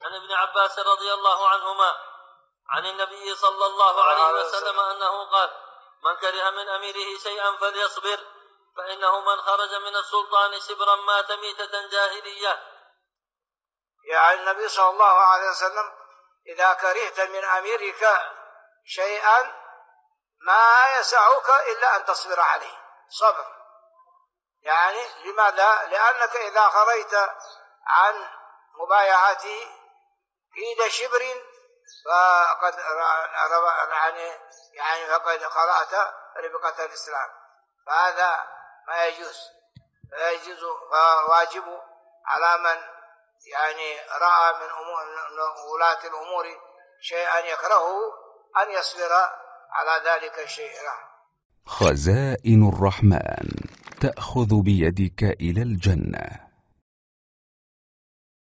عن ابن عباس رضي الله عنهما عن النبي صلى الله عليه وسلم أنه قال: من كره من أميره شيئا فليصبر، فإنه من خرج من السلطان شبرا مات ميتة جاهلية. يعني النبي صلى الله عليه وسلم: إذا كرهت من أميرك شيئا ما يسعك إلا أن تصبر عليه، صبر. يعني لماذا؟ لأنك إذا خرجت عن مبايعته قيد شبر فقد فقد قرأت ربقة الإسلام، فهذا ما يجوز. فواجب على من يعني رأى من ولاة الأمور شيئا يكرهه أن يصبر على ذلك الشيء. خزائن الرحمن تأخذ بيدك إلى الجنة.